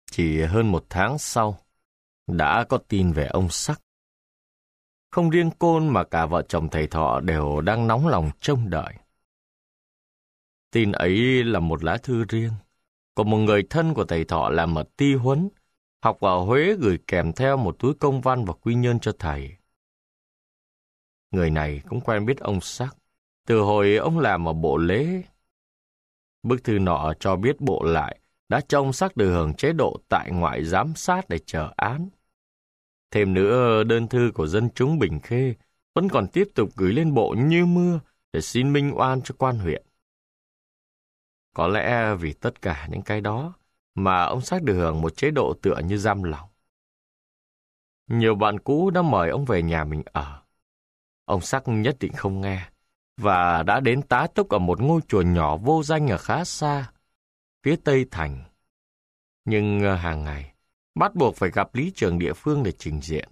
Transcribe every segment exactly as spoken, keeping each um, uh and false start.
Chỉ hơn một tháng sau, đã có tin về ông Sắc. Không riêng Côn mà cả vợ chồng thầy Thọ đều đang nóng lòng trông đợi. Tin ấy là một lá thư riêng của một người thân của thầy Thọ làm ở Ti Huấn, học ở Huế, gửi kèm theo một túi công văn và quy nhơn cho thầy. Người này cũng quen biết ông Sắc từ hồi ông làm ở bộ lễ. Bức thư nọ cho biết bộ lại đã cho ông Sắc được hưởng chế độ tại ngoại giám sát để chờ án. Thêm nữa, đơn thư của dân chúng Bình Khê vẫn còn tiếp tục gửi lên bộ như mưa để xin minh oan cho quan huyện. Có lẽ vì tất cả những cái đó mà ông Sắc được hưởng một chế độ tựa như giam lòng. Nhiều bạn cũ đã mời ông về nhà mình ở. Ông Sắc nhất định không nghe, và đã đến tá túc ở một ngôi chùa nhỏ vô danh ở khá xa, phía Tây Thành. Nhưng hàng ngày, bắt buộc phải gặp lý trưởng địa phương để trình diện.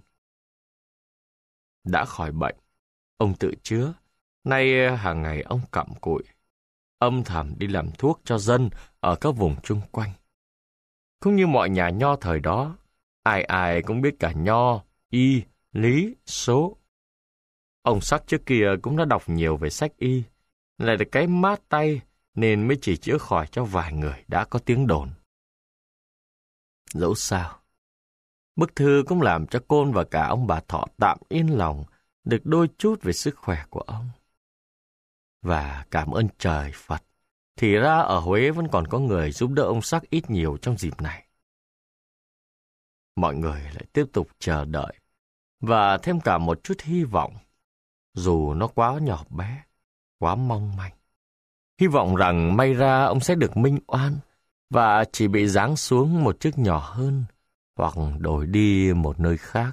Đã khỏi bệnh, ông tự chứa, nay hàng ngày ông cặm cụi, âm thầm đi làm thuốc cho dân ở các vùng chung quanh. Cũng như mọi nhà nho thời đó, ai ai cũng biết cả nho, y, lý, số. Ông Sắc trước kia cũng đã đọc nhiều về sách y, lại được cái mát tay nên mới chỉ chữa khỏi cho vài người đã có tiếng đồn. Dẫu sao, bức thư cũng làm cho Côn và cả ông bà Thọ tạm yên lòng được đôi chút về sức khỏe của ông. Và cảm ơn trời Phật, thì ra ở Huế vẫn còn có người giúp đỡ ông Sắc ít nhiều trong dịp này. Mọi người lại tiếp tục chờ đợi, và thêm cả một chút hy vọng, dù nó quá nhỏ bé, quá mong manh. Hy vọng rằng may ra ông sẽ được minh oan, và chỉ bị giáng xuống một chức nhỏ hơn, hoặc đổi đi một nơi khác.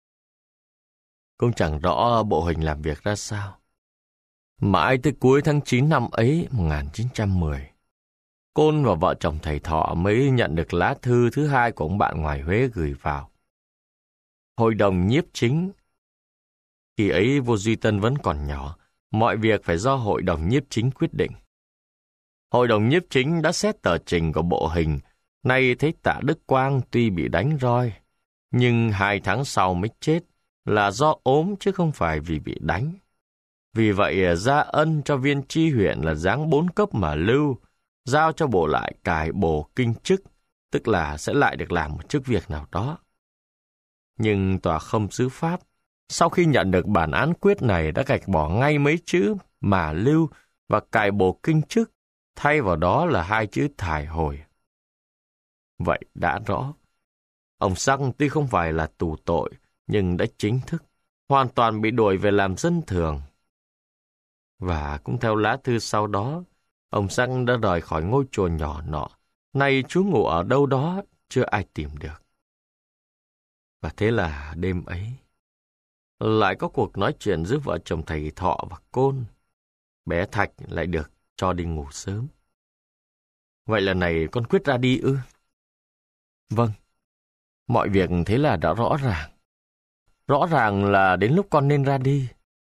Cũng chẳng rõ bộ hình làm việc ra sao. Mãi tới cuối tháng chín năm ấy, một nghìn chín trăm mười, Côn và vợ chồng thầy Thọ mới nhận được lá thư thứ hai của ông bạn ngoài Huế gửi vào. Hội đồng nhiếp chính. Khi ấy vua Duy Tân vẫn còn nhỏ, mọi việc phải do hội đồng nhiếp chính quyết định. Hội đồng nhiếp chính đã xét tờ trình của bộ hình, nay thấy Tạ Đức Quang tuy bị đánh roi, nhưng hai tháng sau mới chết là do ốm chứ không phải vì bị đánh. Vì vậy ra ân cho viên tri huyện là giáng bốn cấp mà lưu, giao cho bộ lại cải bổ kinh chức, tức là sẽ lại được làm một chức việc nào đó. Nhưng tòa khâm sứ Pháp, sau khi nhận được bản án quyết này đã gạch bỏ ngay mấy chữ mà lưu và cải bổ kinh chức, thay vào đó là hai chữ thải hồi. Vậy đã rõ, ông Sắc tuy không phải là tù tội, nhưng đã chính thức, hoàn toàn bị đuổi về làm dân thường. Và cũng theo lá thư sau đó, ông Sắc đã rời khỏi ngôi chùa nhỏ nọ, nay trú ngụ ở đâu đó chưa ai tìm được. Và thế là đêm ấy, lại có cuộc nói chuyện giữa vợ chồng thầy Thọ và Côn. Bé Thạch lại được cho đi ngủ sớm. Vậy lần này con quyết ra đi ư? Vâng, mọi việc thế là đã rõ ràng. Rõ ràng là đến lúc con nên ra đi.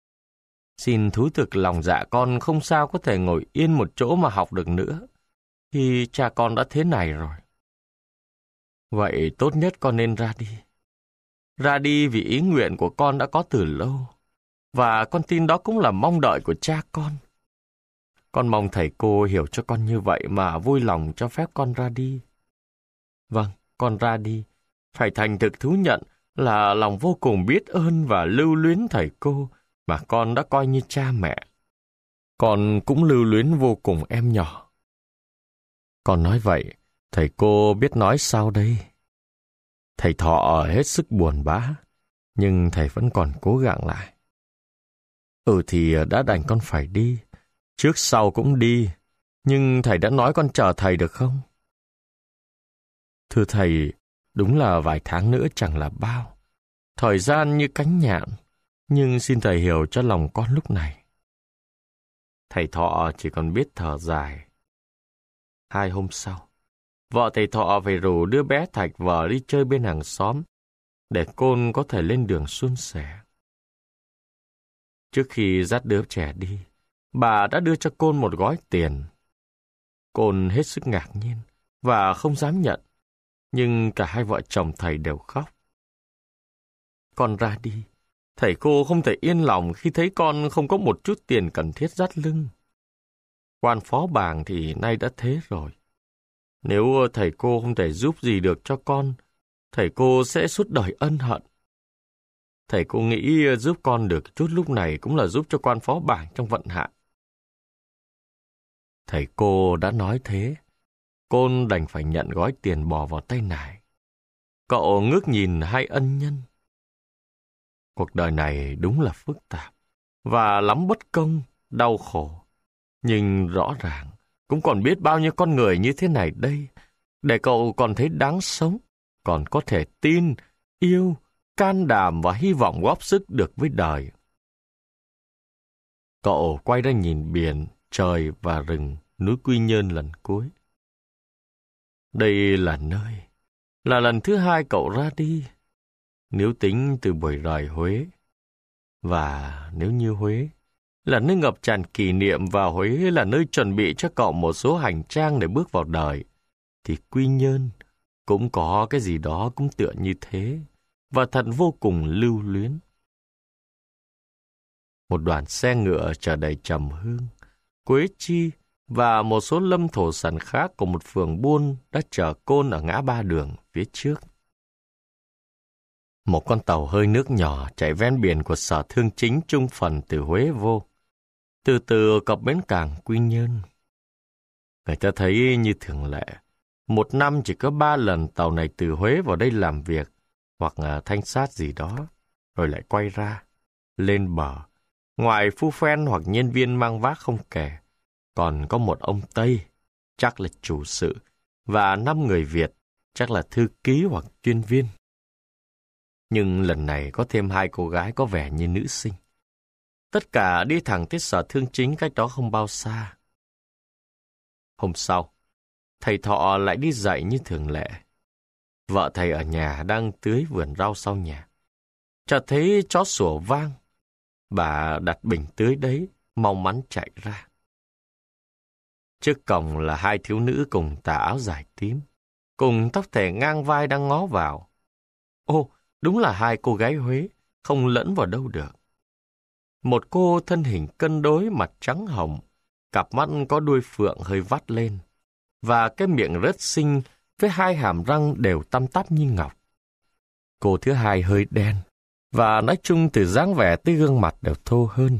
Xin thú thực lòng dạ con không sao có thể ngồi yên một chỗ mà học được nữa, khi cha con đã thế này rồi. Vậy tốt nhất con nên ra đi. Ra đi vì ý nguyện của con đã có từ lâu, và con tin đó cũng là mong đợi của cha con. Con mong thầy cô hiểu cho con như vậy mà vui lòng cho phép con ra đi. Vâng, con ra đi, phải thành thực thú nhận là lòng vô cùng biết ơn và lưu luyến thầy cô mà con đã coi như cha mẹ. Con cũng lưu luyến vô cùng em nhỏ. Con nói vậy, thầy cô biết nói sao đây? Thầy Thọ hết sức buồn bã, nhưng thầy vẫn còn cố gắng lại. Ừ thì đã đành con phải đi, trước sau cũng đi, nhưng thầy đã nói con chờ thầy được không? Thưa thầy, đúng là vài tháng nữa chẳng là bao. Thời gian như cánh nhạn, nhưng xin thầy hiểu cho lòng con lúc này. Thầy Thọ chỉ còn biết thở dài. Hai hôm sau, vợ thầy Thọ về rủ đứa bé Thạch vợ đi chơi bên hàng xóm, để Côn có thể lên đường suôn sẻ. Trước khi dắt đứa trẻ đi, bà đã đưa cho Côn một gói tiền. Côn hết sức ngạc nhiên và không dám nhận. nhưng cả hai vợ chồng thầy đều khóc. Con ra đi, thầy cô không thể yên lòng khi thấy con không có một chút tiền cần thiết dắt lưng. Quan phó bảng thì nay đã thế rồi. Nếu thầy cô không thể giúp gì được cho con, thầy cô sẽ suốt đời ân hận. Thầy cô nghĩ giúp con được chút lúc này cũng là giúp cho quan phó bảng trong vận hạn. Thầy cô đã nói thế, Côn đành phải nhận gói tiền bò vào tay nải. Cậu ngước nhìn hai ân nhân. Cuộc đời này đúng là phức tạp, và lắm bất công, đau khổ. Nhưng rõ ràng, cũng còn biết bao nhiêu con người như thế này đây, để cậu còn thấy đáng sống, còn có thể tin, yêu, can đảm và hy vọng góp sức được với đời. Cậu quay ra nhìn biển, trời và rừng, núi Quy Nhơn lần cuối. Đây là nơi, là lần thứ hai cậu ra đi, nếu tính từ buổi rời Huế. Và nếu như Huế là nơi ngập tràn kỷ niệm và Huế là nơi chuẩn bị cho cậu một số hành trang để bước vào đời, thì Quy Nhơn cũng có cái gì đó cũng tựa như thế, và thật vô cùng lưu luyến. Một đoàn xe ngựa chở đầy trầm hương, quế chi và một số lâm thổ sản khác của một phường buôn đã chờ Côn ở ngã ba đường phía trước. Một con tàu hơi nước nhỏ chạy ven biển của Sở Thương Chính Trung Phần từ Huế vô, từ từ cập bến cảng Quy Nhơn. Người ta thấy như thường lệ, một năm chỉ có ba lần tàu này từ Huế vào đây làm việc, hoặc thanh sát gì đó, rồi lại quay ra, lên bờ. Ngoài phu phen hoặc nhân viên mang vác không kể, còn có một ông Tây, chắc là chủ sự, và năm người Việt, chắc là thư ký hoặc chuyên viên. Nhưng lần này có thêm hai cô gái có vẻ như nữ sinh. Tất cả đi thẳng tới Sở Thương Chính cách đó không bao xa. Hôm sau, thầy Thọ lại đi dạy như thường lệ. Vợ thầy ở nhà đang tưới vườn rau sau nhà. Chợt thấy chó sủa vang. Bà đặt bình tưới đấy, mau mắn chạy ra. Trước cổng là hai thiếu nữ cùng tà áo dài tím, cùng tóc thẻ ngang vai đang ngó vào. Ô, đúng là hai cô gái Huế, không lẫn vào đâu được. Một cô thân hình cân đối, mặt trắng hồng, cặp mắt có đuôi phượng hơi vắt lên, và cái miệng rất xinh với hai hàm răng đều tăm tắp như ngọc. Cô thứ hai hơi đen, và nói chung từ dáng vẻ tới gương mặt đều thô hơn.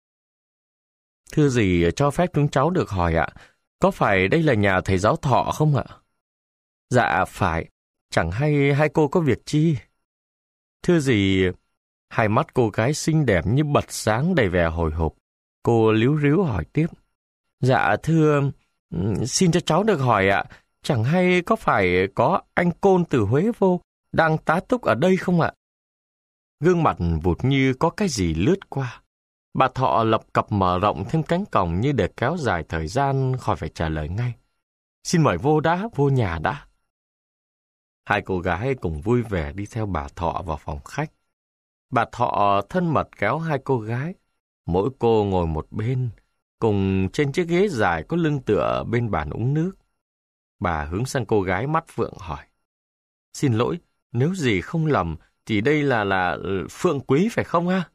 Thưa gì cho phép chúng cháu được hỏi ạ, có phải đây là nhà thầy giáo Thọ không ạ? Dạ phải, chẳng hay hai cô có việc chi? Thưa gì, hai mắt cô gái xinh đẹp như bật sáng đầy vẻ hồi hộp. Cô líu ríu hỏi tiếp. Dạ thưa, xin cho cháu được hỏi ạ, chẳng hay có phải có anh Côn từ Huế vô, đang tá túc ở đây không ạ? Gương mặt vụt như có cái gì lướt qua. Bà Thọ lập cập mở rộng thêm cánh cổng như để kéo dài thời gian khỏi phải trả lời ngay. Xin mời vô đã, vô nhà đã. Hai cô gái cùng vui vẻ đi theo bà Thọ vào phòng khách. Bà Thọ thân mật kéo hai cô gái, mỗi cô ngồi một bên, cùng trên chiếc ghế dài có lưng tựa bên bàn uống nước. Bà hướng sang cô gái mắt phượng hỏi. Xin lỗi, nếu gì không lầm, thì đây là là Phượng Quý phải không ha?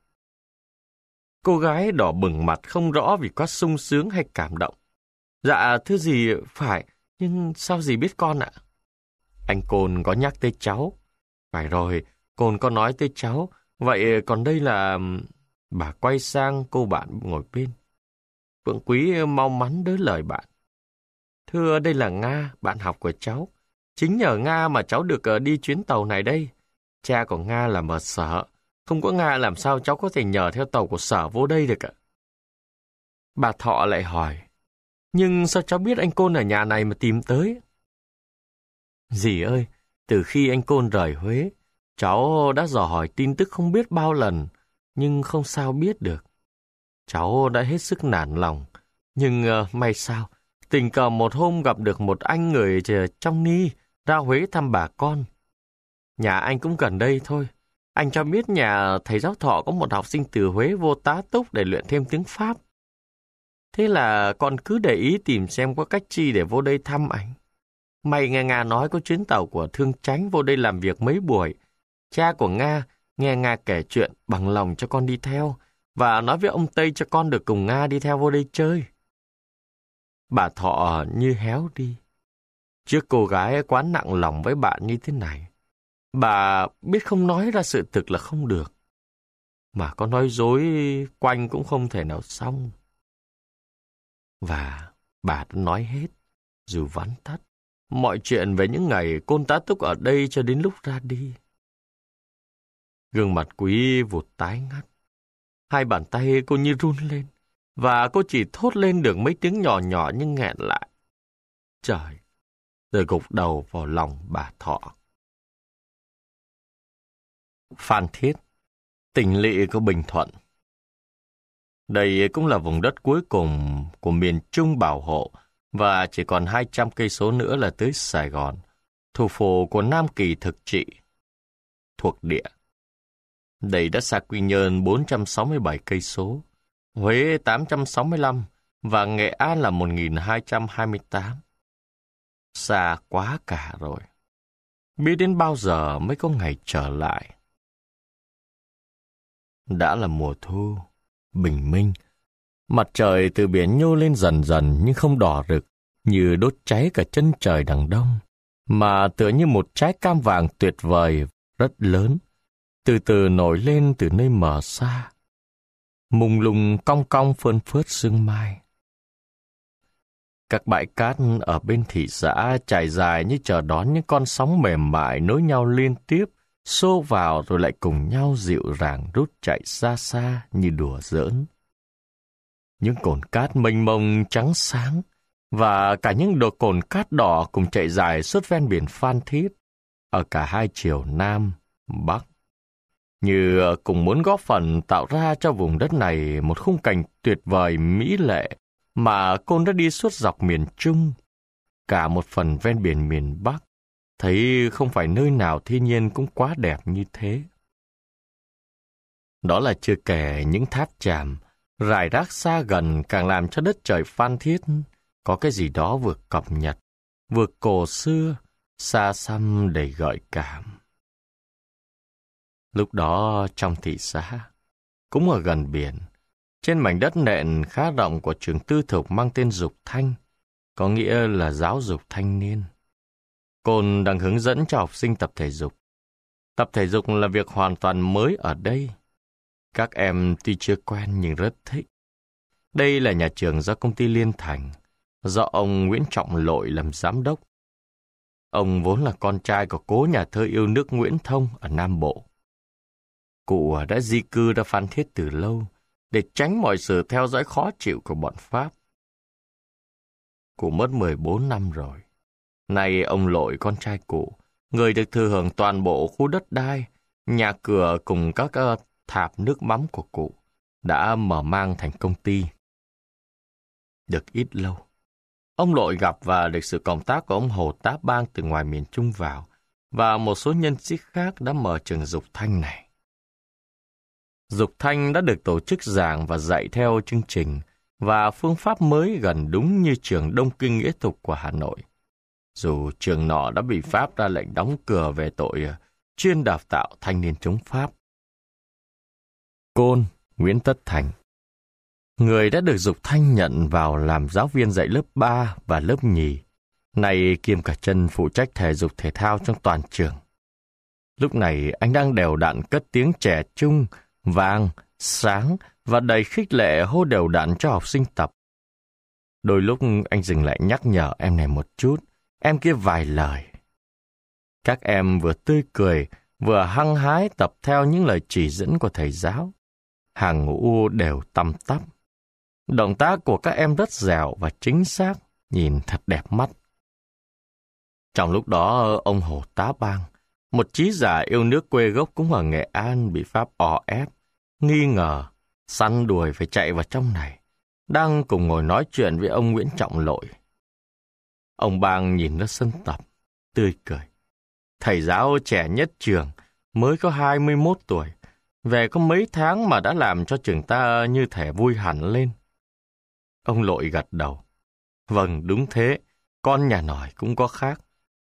Cô gái đỏ bừng mặt không rõ vì quá sung sướng hay cảm động. Dạ thưa dì phải, nhưng sao dì biết con ạ? Anh Côn có nhắc tới cháu. Phải rồi, Côn có nói tới cháu. Vậy còn đây là... Bà quay sang cô bạn ngồi bên. Phượng Quý mau mắn đỡ lời bạn. Thưa đây là Nga, bạn học của cháu. Chính nhờ Nga mà cháu được đi chuyến tàu này đây. Cha của Nga làm ở Sở. Không có Nga làm sao cháu có thể nhờ theo tàu của Sở vô đây được ạ? Bà Thọ lại hỏi. Nhưng sao cháu biết anh Côn ở nhà này mà tìm tới? Dì ơi, từ khi anh Côn rời Huế, cháu đã dò hỏi tin tức không biết bao lần, nhưng không sao biết được. Cháu đã hết sức nản lòng, nhưng uh, may sao, tình cờ một hôm gặp được một anh người trong Ni ra Huế thăm bà con. Nhà anh cũng gần đây thôi. Anh cho biết nhà thầy giáo Thọ có một học sinh từ Huế vô tá túc để luyện thêm tiếng Pháp. Thế là con cứ để ý tìm xem có cách chi để vô đây thăm anh. Mày nghe Nga nói có chuyến tàu của Thương Chánh vô đây làm việc mấy buổi. Cha của Nga nghe Nga kể chuyện bằng lòng cho con đi theo và nói với ông Tây cho con được cùng Nga đi theo vô đây chơi. Bà Thọ như héo đi. Trước cô gái quá nặng lòng với bạn như thế này, bà biết không nói ra sự thực là không được. Mà có nói dối quanh cũng không thể nào xong. Và bà đã nói hết, dù vắn tắt, mọi chuyện về những ngày Côn tá túc ở đây cho đến lúc ra đi. Gương mặt Quý vụt tái ngắt. Hai bàn tay cô như run lên, và cô chỉ thốt lên được mấy tiếng nhỏ nhỏ nhưng nghẹn lại. Trời! Rồi gục đầu vào lòng bà Thọ. Phan Thiết, tỉnh lỵ của Bình Thuận. Đây cũng là vùng đất cuối cùng của miền Trung bảo hộ và chỉ còn hai trăm cây số nữa là tới Sài Gòn, thủ phủ của Nam Kỳ thực trị. Thuộc địa. Đây đất xa Quy Nhơn bốn trăm sáu mươi bảy cây số, Huế tám trăm sáu mươi lăm và Nghệ An là một nghìn hai trăm hai mươi tám. Xa quá cả rồi. Biết đến bao giờ mới có ngày trở lại. Đã là mùa thu, bình minh. Mặt trời từ biển nhô lên dần dần nhưng không đỏ rực như đốt cháy cả chân trời đằng đông, mà tựa như một trái cam vàng tuyệt vời, rất lớn, từ từ nổi lên từ nơi mờ xa. Mùng lùng cong cong phơn phớt sương mai. Các bãi cát ở bên thị xã trải dài như chờ đón những con sóng mềm mại nối nhau liên tiếp, xô vào rồi lại cùng nhau dịu dàng rút chạy xa xa như đùa giỡn. Những cồn cát mênh mông trắng sáng và cả những đồi cồn cát đỏ cùng chạy dài suốt ven biển Phan Thiết ở cả hai chiều Nam, Bắc, như cùng muốn góp phần tạo ra cho vùng đất này một khung cảnh tuyệt vời mỹ lệ mà Côn đã đi suốt dọc miền Trung, cả một phần ven biển miền Bắc, thấy không phải nơi nào thiên nhiên cũng quá đẹp như thế. Đó là chưa kể những tháp chàm, rải rác xa gần càng làm cho đất trời Phan Thiết có cái gì đó vừa cập nhật, vừa cổ xưa, xa xăm đầy gợi cảm. Lúc đó trong thị xã, cũng ở gần biển, trên mảnh đất nện khá rộng của trường tư thục mang tên Dục Thanh, có nghĩa là giáo dục thanh niên. Côn đang hướng dẫn cho học sinh tập thể dục. Tập thể dục là việc hoàn toàn mới ở đây. Các em tuy chưa quen nhưng rất thích. Đây là nhà trường do công ty Liên Thành, do ông Nguyễn Trọng Lội làm giám đốc. Ông vốn là con trai của cố nhà thơ yêu nước Nguyễn Thông ở Nam Bộ. Cụ đã di cư ra Phan Thiết từ lâu để tránh mọi sự theo dõi khó chịu của bọn Pháp. Cụ mất mười bốn năm rồi. Nay ông Lội con trai cụ, người được thừa hưởng toàn bộ khu đất đai, nhà cửa cùng các uh, thạp nước mắm của cụ, đã mở mang thành công ty. Được ít lâu, ông Lội gặp và được sự cộng tác của ông Hồ Tá Bang từ ngoài miền Trung vào, và một số nhân sĩ khác đã mở trường Dục Thanh này. Dục Thanh đã được tổ chức giảng và dạy theo chương trình và phương pháp mới gần đúng như trường Đông Kinh Nghĩa Thục của Hà Nội. Dù trường nọ đã bị Pháp ra lệnh đóng cửa về tội chuyên đào tạo thanh niên chống Pháp. Côn, Nguyễn Tất Thành, người đã được Dục Thanh nhận vào làm giáo viên dạy lớp ba và lớp nhì, nay kiêm cả chân phụ trách thể dục thể thao trong toàn trường. Lúc này anh đang đều đặn cất tiếng trẻ trung, vang, sáng và đầy khích lệ hô đều đặn cho học sinh tập. Đôi lúc anh dừng lại nhắc nhở em này một chút, em kia vài lời. Các em vừa tươi cười, vừa hăng hái tập theo những lời chỉ dẫn của thầy giáo. Hàng ngũ đều tăm tắp. Động tác của các em rất dẻo và chính xác, nhìn thật đẹp mắt. Trong lúc đó, ông Hồ Tá Bang, một trí giả yêu nước quê gốc cũng ở Nghệ An, bị Pháp o ép, nghi ngờ, săn đuổi phải chạy vào trong này, đang cùng ngồi nói chuyện với ông Nguyễn Trọng Lội. Ông Bang nhìn ra sân tập, tươi cười. Thầy giáo trẻ nhất trường, mới có hai mươi mốt tuổi, về có mấy tháng mà đã làm cho trường ta như thể vui hẳn lên. Ông Lội gật đầu. Vâng, đúng thế, con nhà nòi cũng có khác.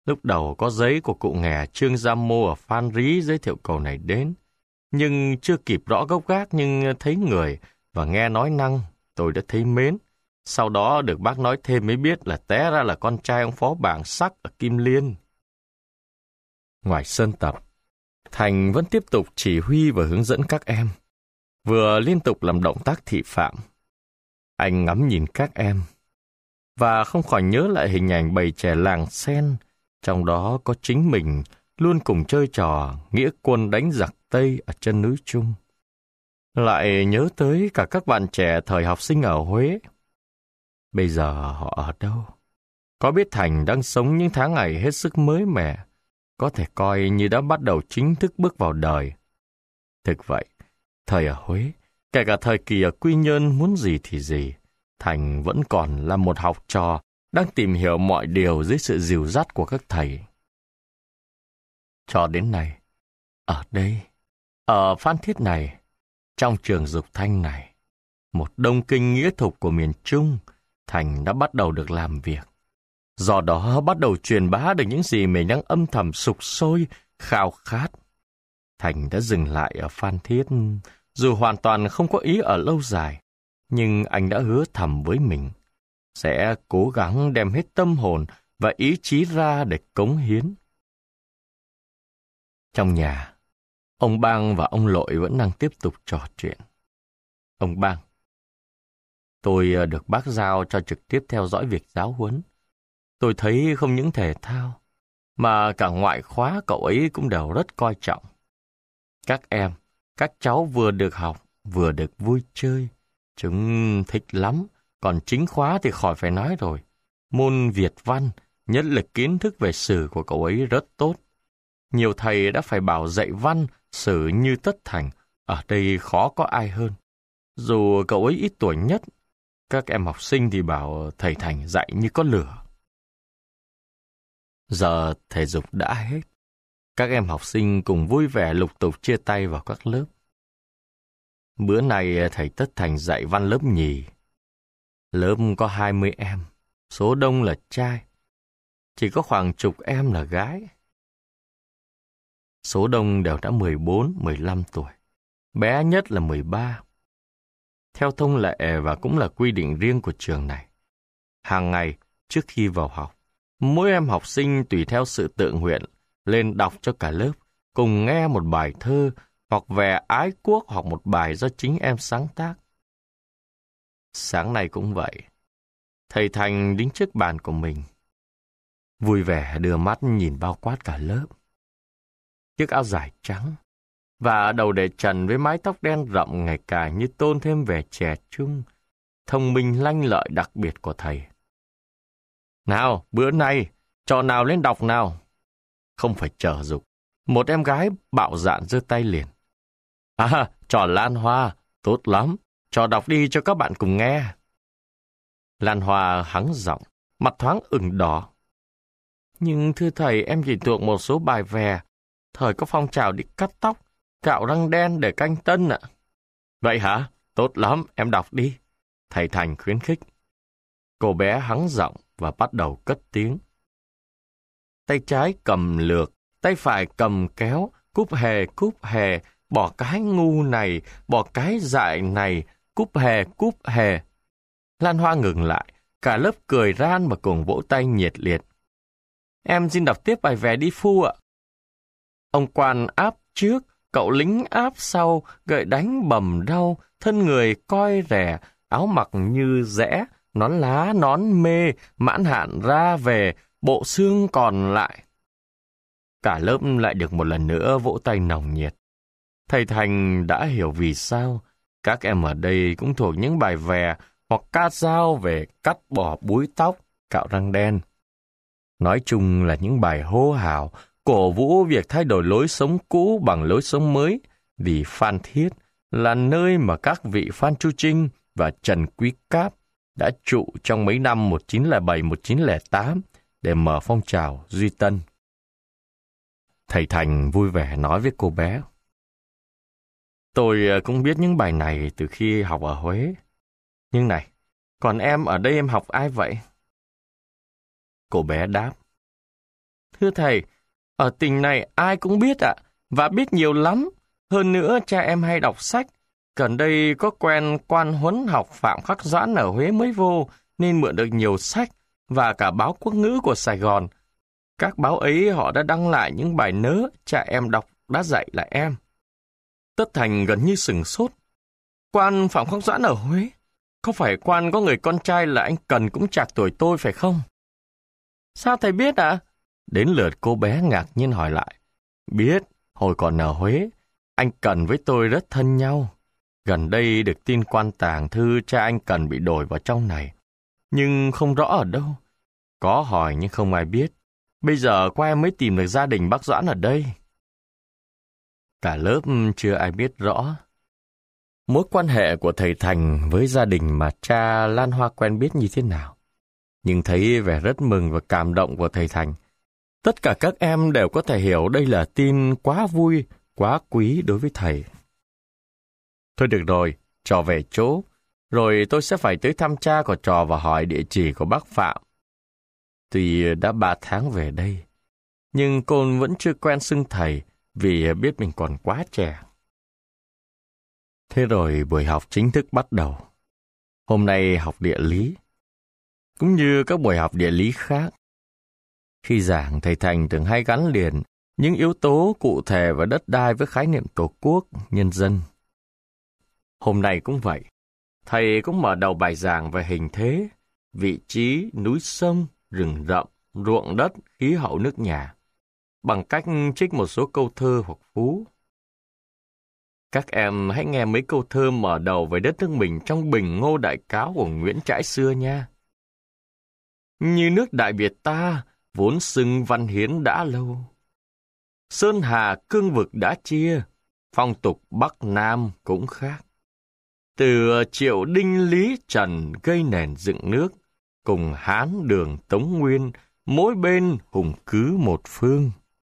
Lúc đầu có giấy của cụ nghè Trương Gia Mô ở Phan Rí giới thiệu cầu này đến, nhưng chưa kịp rõ gốc gác nhưng thấy người và nghe nói năng, tôi đã thấy mến. Sau đó được bác nói thêm mới biết là té ra là con trai ông phó bảng Sắc ở Kim Liên. Ngoài sân tập, Thành vẫn tiếp tục chỉ huy và hướng dẫn các em, vừa liên tục làm động tác thị phạm. Anh ngắm nhìn các em, và không khỏi nhớ lại hình ảnh bầy trẻ làng Sen, trong đó có chính mình luôn cùng chơi trò nghĩa quân đánh giặc Tây ở chân núi Trung. Lại nhớ tới cả các bạn trẻ thời học sinh ở Huế. Bây giờ họ ở đâu? Có biết Thành đang sống những tháng ngày hết sức mới mẻ, có thể coi như đã bắt đầu chính thức bước vào đời. Thực vậy, thời ở Huế, kể cả thời kỳ ở Quy Nhơn muốn gì thì gì, Thành vẫn còn là một học trò đang tìm hiểu mọi điều dưới sự dìu dắt của các thầy. Cho đến nay, ở đây, ở Phan Thiết này, trong trường Dục Thanh này, một đông kinh nghĩa thục của miền Trung, Thành đã bắt đầu được làm việc. Do đó bắt đầu truyền bá được những gì mình đang âm thầm sục sôi, khao khát. Thành đã dừng lại ở Phan Thiết, dù hoàn toàn không có ý ở lâu dài, nhưng anh đã hứa thầm với mình, sẽ cố gắng đem hết tâm hồn và ý chí ra để cống hiến. Trong nhà, ông Bang và ông Lội vẫn đang tiếp tục trò chuyện. Ông Bang: Tôi được bác giao cho trực tiếp theo dõi việc giáo huấn. Tôi thấy không những thể thao, mà cả ngoại khóa cậu ấy cũng đều rất coi trọng. Các em, các cháu vừa được học, vừa được vui chơi. Chúng thích lắm, còn chính khóa thì khỏi phải nói rồi. Môn Việt văn, nhất là kiến thức về sử của cậu ấy rất tốt. Nhiều thầy đã phải bảo dạy văn, sử như Tất Thành, ở đây khó có ai hơn. Dù cậu ấy ít tuổi nhất, các em học sinh thì bảo thầy Thành dạy như có lửa. Giờ thể dục đã hết. Các em học sinh cùng vui vẻ lục tục chia tay vào các lớp. Bữa nay thầy Tất Thành dạy văn lớp nhì. Lớp có hai mươi em, số đông là trai. Chỉ có khoảng chục em là gái. Số đông đều đã mười bốn, mười lăm tuổi. Bé nhất là mười ba. Theo thông lệ và cũng là quy định riêng của trường này, hàng ngày trước khi vào học, mỗi em học sinh tùy theo sự tự nguyện lên đọc cho cả lớp, cùng nghe một bài thơ hoặc về ái quốc hoặc một bài do chính em sáng tác. Sáng nay cũng vậy. Thầy Thành đứng trước bàn của mình, vui vẻ đưa mắt nhìn bao quát cả lớp. Chiếc áo dài trắng và đầu để trần với mái tóc đen rậm ngày càng như tôn thêm vẻ trẻ trung, thông minh lanh lợi đặc biệt của thầy. Nào, bữa nay, trò nào lên đọc nào? Không phải chờ dục. Một em gái bạo dạn giơ tay liền. À, trò Lan Hoa, tốt lắm. Trò đọc đi cho các bạn cùng nghe. Lan Hoa hắng giọng, mặt thoáng ửng đỏ. Nhưng thưa thầy, em chỉ thuộc một số bài về. Thời có phong trào đi cắt tóc, cạo răng đen để canh tân ạ. Vậy hả? Tốt lắm, em đọc đi. Thầy Thành khuyến khích. Cô bé hắng giọng và bắt đầu cất tiếng. Tay trái cầm lược, tay phải cầm kéo, cúp hề cúp hề, bỏ cái ngu này, bỏ cái dại này, cúp hề cúp hề. Lan Hoa ngừng lại, cả lớp cười ran và cùng vỗ tay nhiệt liệt. Em xin đọc tiếp bài về đi Phu ạ. Ông quan áp trước, cậu lính áp sau, gậy đánh bầm đau, thân người coi rẻ, áo mặc như rẽ, nón lá nón mê, mãn hạn ra về, bộ xương còn lại. Cả lớp lại được một lần nữa vỗ tay nồng nhiệt. Thầy Thành đã hiểu vì sao các em ở đây cũng thuộc những bài vè hoặc ca dao về cắt bỏ búi tóc, cạo răng đen. Nói chung là những bài hô hào, cổ vũ việc thay đổi lối sống cũ bằng lối sống mới, vì Phan Thiết là nơi mà các vị Phan Chu Trinh và Trần Quý Cáp đã trụ trong mấy năm một nghìn chín trăm lẻ bảy đến một nghìn chín trăm lẻ tám để mở phong trào Duy Tân. Thầy Thành vui vẻ nói với cô bé. Tôi cũng biết những bài này từ khi học ở Huế. Nhưng này, còn em ở đây em học ai vậy? Cô bé đáp. Thưa thầy, ở tỉnh này ai cũng biết ạ, và biết nhiều lắm. Hơn nữa cha em hay đọc sách. Gần đây có quen quan huấn học Phạm Khắc Doãn ở Huế mới vô, nên mượn được nhiều sách và cả báo Quốc ngữ của Sài Gòn. Các báo ấy họ đã đăng lại những bài nớ cha em đọc đã dạy lại em. Tất Thành gần như sửng sốt. Quan Phạm Khắc Doãn ở Huế? Có phải quan có người con trai là anh Cần cũng chạc tuổi tôi phải không? Sao thầy biết ạ? À? Đến lượt cô bé ngạc nhiên hỏi lại. Biết, hồi còn ở Huế, anh Cần với tôi rất thân nhau. Gần đây được tin quan tàng thư cha anh Cần bị đổi vào trong này. Nhưng không rõ ở đâu. Có hỏi nhưng không ai biết. Bây giờ qua em mới tìm được gia đình bác Doãn ở đây. Cả lớp chưa ai biết rõ mối quan hệ của thầy Thành với gia đình mà cha Lan Hoa quen biết như thế nào. Nhưng thấy vẻ rất mừng và cảm động của thầy Thành, tất cả các em đều có thể hiểu đây là tin quá vui, quá quý đối với thầy. Thôi được rồi, trò về chỗ, rồi tôi sẽ phải tới thăm cha của trò và hỏi địa chỉ của bác Phạm. Tuy đã ba tháng về đây, nhưng cô vẫn chưa quen xưng thầy vì biết mình còn quá trẻ. Thế rồi buổi học chính thức bắt đầu. Hôm nay học địa lý, cũng như các buổi học địa lý khác. Khi giảng, thầy Thành thường hay gắn liền những yếu tố cụ thể và đất đai với khái niệm tổ quốc, nhân dân. Hôm nay cũng vậy, thầy cũng mở đầu bài giảng về hình thế, vị trí, núi sông, rừng rậm, ruộng đất, khí hậu nước nhà, bằng cách trích một số câu thơ hoặc phú. Các em hãy nghe mấy câu thơ mở đầu về đất nước mình trong Bình Ngô Đại Cáo của Nguyễn Trãi xưa nha. Như nước Đại Việt ta, vốn xưng văn hiến đã lâu. Sơn hà cương vực đã chia, phong tục Bắc Nam cũng khác. Từ Triệu Đinh Lý Trần gây nền dựng nước, cùng Hán Đường Tống Nguyên, mỗi bên hùng cứ một phương.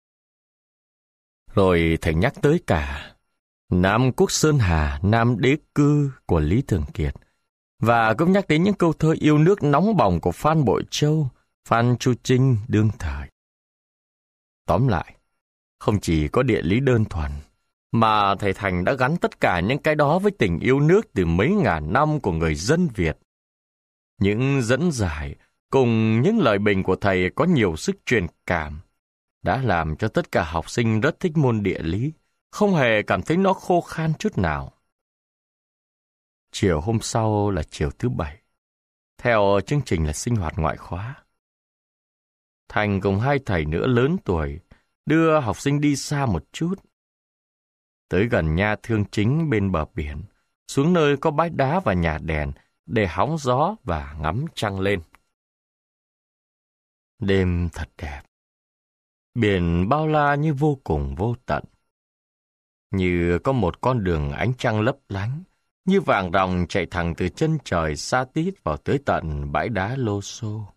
Rồi thầy nhắc tới cả Nam Quốc Sơn Hà, Nam Đế Cư của Lý Thường Kiệt, và cũng nhắc đến những câu thơ yêu nước nóng bỏng của Phan Bội Châu, Phan Chu Trinh đương thời. Tóm lại, không chỉ có địa lý đơn thuần, mà thầy Thành đã gắn tất cả những cái đó với tình yêu nước từ mấy ngàn năm của người dân Việt. Những dẫn giải cùng những lời bình của thầy có nhiều sức truyền cảm, đã làm cho tất cả học sinh rất thích môn địa lý, không hề cảm thấy nó khô khan chút nào. Chiều hôm sau là chiều thứ bảy, theo chương trình là sinh hoạt ngoại khóa. Thành cùng hai thầy nữa lớn tuổi đưa học sinh đi xa một chút, tới gần nha Thương Chính bên bờ biển, xuống nơi có bãi đá và nhà đèn để hóng gió và ngắm trăng lên. Đêm thật đẹp, biển bao la như vô cùng vô tận, như có một con đường ánh trăng lấp lánh, như vàng ròng chạy thẳng từ chân trời xa tít vào tới tận bãi đá Lô Xô.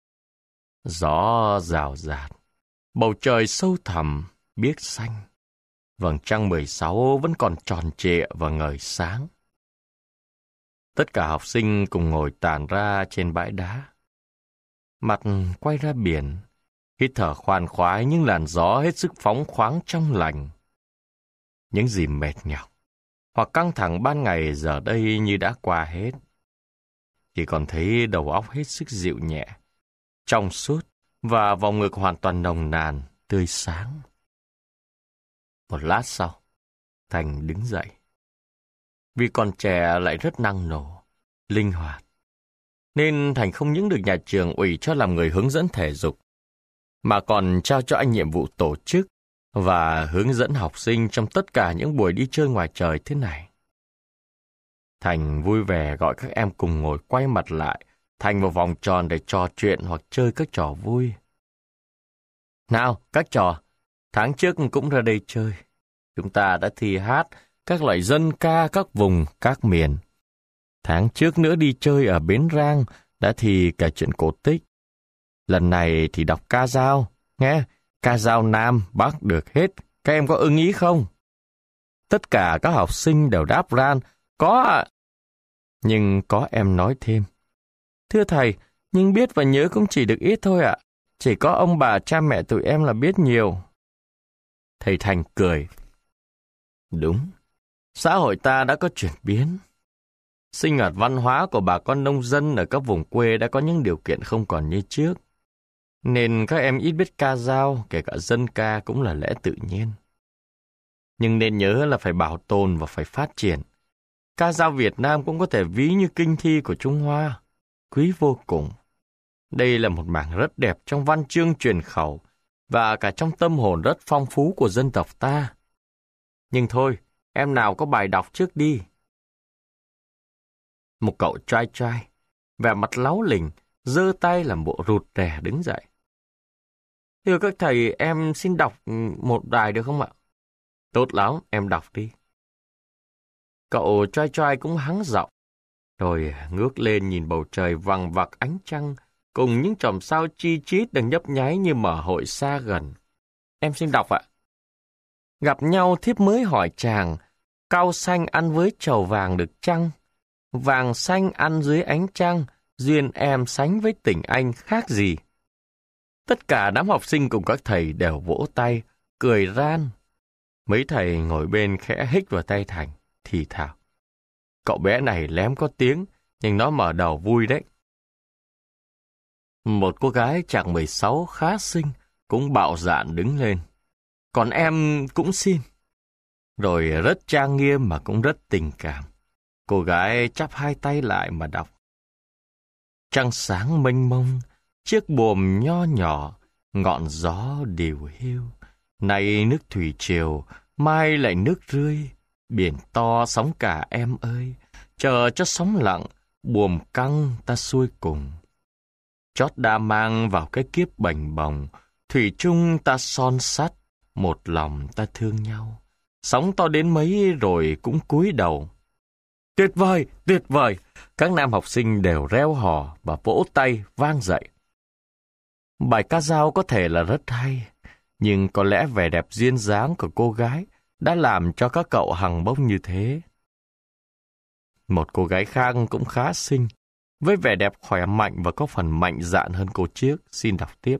Gió rào rạt, bầu trời sâu thẳm, biếc xanh. Vầng trăng mười sáu vẫn còn tròn trịa và ngời sáng. Tất cả học sinh cùng ngồi tản ra trên bãi đá. Mặt quay ra biển, hít thở khoan khoái những làn gió hết sức phóng khoáng trong lành. Những gì mệt nhọc hoặc căng thẳng ban ngày giờ đây như đã qua hết. Chỉ còn thấy đầu óc hết sức dịu nhẹ, trong suốt và vòng ngực hoàn toàn nồng nàn, tươi sáng. Một lát sau, Thành đứng dậy. Vì còn trẻ lại rất năng nổ, linh hoạt, nên Thành không những được nhà trường ủy cho làm người hướng dẫn thể dục, mà còn trao cho anh nhiệm vụ tổ chức và hướng dẫn học sinh trong tất cả những buổi đi chơi ngoài trời thế này. Thành vui vẻ gọi các em cùng ngồi quay mặt lại thành một vòng tròn để trò chuyện hoặc chơi các trò vui. Nào, các trò, tháng trước cũng ra đây chơi. Chúng ta đã thi hát các loại dân ca các vùng, các miền. Tháng trước nữa đi chơi ở Bến Rang đã thi cả chuyện cổ tích. Lần này thì đọc ca dao, nghe, ca dao Nam, Bắc được hết. Các em có ưng ý không? Tất cả các học sinh đều đáp ran, có ạ. Nhưng có em nói thêm, thưa thầy, nhưng biết và nhớ cũng chỉ được ít thôi ạ. Chỉ có ông bà cha mẹ tụi em là biết nhiều. Thầy Thành cười. Đúng, xã hội ta đã có chuyển biến. Sinh hoạt văn hóa của bà con nông dân ở các vùng quê đã có những điều kiện không còn như trước. Nên các em ít biết ca dao, kể cả dân ca cũng là lẽ tự nhiên. Nhưng nên nhớ là phải bảo tồn và phải phát triển. Ca dao Việt Nam cũng có thể ví như kinh thi của Trung Hoa, quý vô cùng. Đây là một mảng rất đẹp trong văn chương truyền khẩu và cả trong tâm hồn rất phong phú của dân tộc ta. Nhưng thôi, em nào có bài đọc trước đi. Một cậu trai trai, vẻ mặt láu lình, giơ tay làm bộ rụt rè đứng dậy. Thưa các thầy, em xin đọc một bài được không ạ? Tốt lắm, em đọc đi. Cậu trai trai cũng hắng giọng, rồi ngước lên nhìn bầu trời vằng vặc ánh trăng, cùng những chòm sao chi chít đang nhấp nháy như mở hội xa gần. Em xin đọc ạ. Gặp nhau thiếp mới hỏi chàng, cau xanh ăn với trầu vàng được chăng? Vàng xanh ăn dưới ánh trăng, duyên em sánh với tình anh khác gì? Tất cả đám học sinh cùng các thầy đều vỗ tay, cười ran. Mấy thầy ngồi bên khẽ hích vào tay Thành, thì thào. Cậu bé này lém có tiếng, nhưng nó mở đầu vui đấy. Một cô gái chạc mười sáu khá xinh, cũng bạo dạn đứng lên. Còn em cũng xin. Rồi rất trang nghiêm mà cũng rất tình cảm. Cô gái chắp hai tay lại mà đọc. Trăng sáng mênh mông, chiếc buồm nho nhỏ, ngọn gió điều hiu. Nay nước thủy triều, mai lại nước rươi. Biển to sóng cả em ơi, chờ cho sóng lặng, buồm căng ta xuôi cùng. Chót đã mang vào cái kiếp bềnh bồng, thủy chung ta son sắt, một lòng ta thương nhau. Sóng to đến mấy rồi cũng cúi đầu. Tuyệt vời, tuyệt vời! Các nam học sinh đều reo hò và vỗ tay vang dậy. Bài ca dao có thể là rất hay, nhưng có lẽ vẻ đẹp duyên dáng của cô gái đã làm cho các cậu hằng bốc như thế. Một cô gái khác cũng khá xinh, với vẻ đẹp khỏe mạnh và có phần mạnh dạn hơn cô trước, xin đọc tiếp.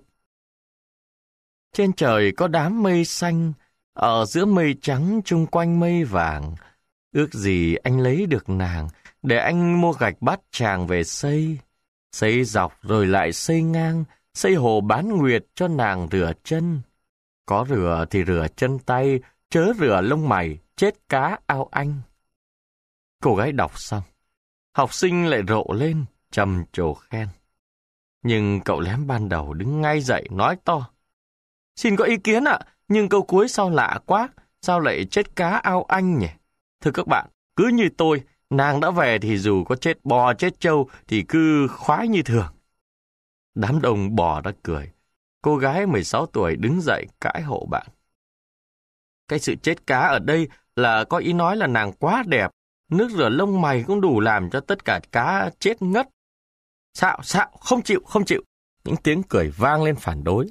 Trên trời có đám mây xanh, ở giữa mây trắng chung quanh mây vàng. Ước gì anh lấy được nàng, để anh mua gạch bát tràng về xây. Xây dọc rồi lại xây ngang, xây hồ bán nguyệt cho nàng rửa chân. Có rửa thì rửa chân tay, chớ rửa lông mày, chết cá ao anh. Cô gái đọc xong, học sinh lại rộ lên, trầm trồ khen. Nhưng cậu lém ban đầu đứng ngay dậy nói to. Xin có ý kiến ạ, nhưng câu cuối sao lạ quá, sao lại chết cá ao anh nhỉ? Thưa các bạn, cứ như tôi, nàng đã về thì dù có chết bò chết trâu thì cứ khoái như thường. Đám đông bò ra cười. Cô gái mười sáu tuổi đứng dậy cãi hộ bạn. Cái sự chết cá ở đây là có ý nói là nàng quá đẹp, nước rửa lông mày cũng đủ làm cho tất cả cá chết ngất. Xạo, xạo, không chịu, không chịu. Những tiếng cười vang lên phản đối.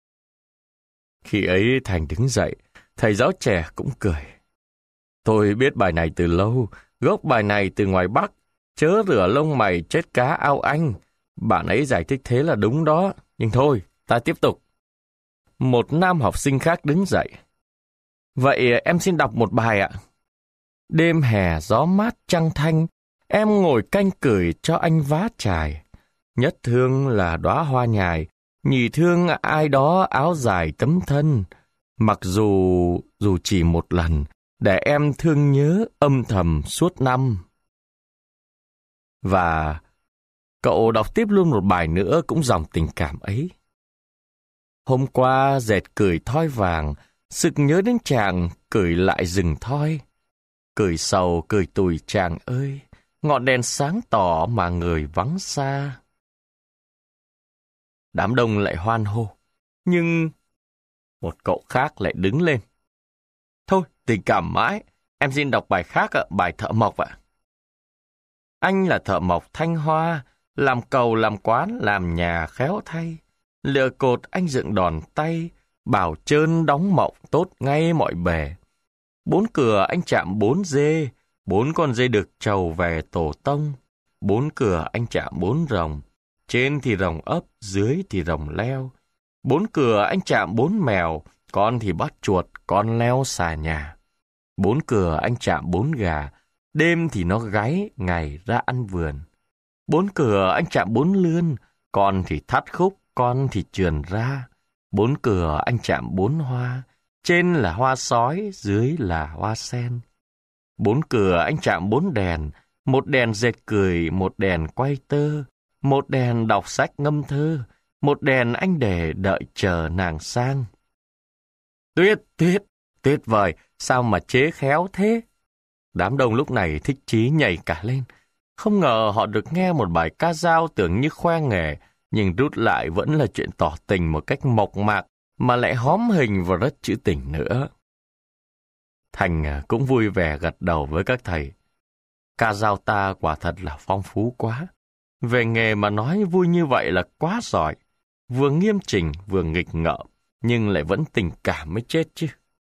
Khi ấy Thành đứng dậy, thầy giáo trẻ cũng cười. Tôi biết bài này từ lâu, gốc bài này từ ngoài Bắc. Chớ rửa lông mày chết cá ao anh. Bạn ấy giải thích thế là đúng đó, nhưng thôi, ta tiếp tục. Một nam học sinh khác đứng dậy. Vậy em xin đọc một bài ạ. Đêm hè gió mát trăng thanh, em ngồi canh cười cho anh vá chài. Nhất thương là đóa hoa nhài, nhì thương ai đó áo dài tấm thân. Mặc dù, dù chỉ một lần, để em thương nhớ âm thầm suốt năm. Và cậu đọc tiếp luôn một bài nữa cũng dòng tình cảm ấy. Hôm qua dệt cười thoi vàng, sực nhớ đến chàng cười lại rừng thoi. Cười sầu cười tủi chàng ơi, ngọn đèn sáng tỏ mà người vắng xa. Đám đông lại hoan hô, nhưng một cậu khác lại đứng lên. Thôi, tình cảm mãi, em xin đọc bài khác ạ, bài thợ mộc ạ. Anh là thợ mộc Thanh Hoa, làm cầu làm quán làm nhà khéo thay. Lựa cột anh dựng đòn tay, bảo trơn đóng mộng tốt ngay mọi bề. Bốn cửa anh chạm bốn dê, bốn con dê được trầu về tổ tông. Bốn cửa anh chạm bốn rồng, trên thì rồng ấp, dưới thì rồng leo. Bốn cửa anh chạm bốn mèo, con thì bắt chuột, con leo xà nhà. Bốn cửa anh chạm bốn gà, đêm thì nó gáy, ngày ra ăn vườn. Bốn cửa anh chạm bốn lươn, con thì thắt khúc, con thì trườn ra. Bốn cửa anh chạm bốn hoa, trên là hoa sói, dưới là hoa sen. Bốn cửa anh chạm bốn đèn, một đèn dệt cười, một đèn quay tơ, một đèn đọc sách ngâm thơ, một đèn anh để đợi chờ nàng sang. Tuyết, tuyết, tuyết vời, sao mà chế khéo thế? Đám đông lúc này thích chí nhảy cả lên. Không ngờ họ được nghe một bài ca dao tưởng như khoe nghề, nhưng rút lại vẫn là chuyện tỏ tình một cách mộc mạc, mà lại hóm hình và rất trữ tình nữa. Thành cũng vui vẻ gật đầu với các thầy. Ca dao ta quả thật là phong phú quá. Về nghề mà nói vui như vậy là quá giỏi. Vừa nghiêm chỉnh, vừa nghịch ngợm, nhưng lại vẫn tình cảm mới chết chứ.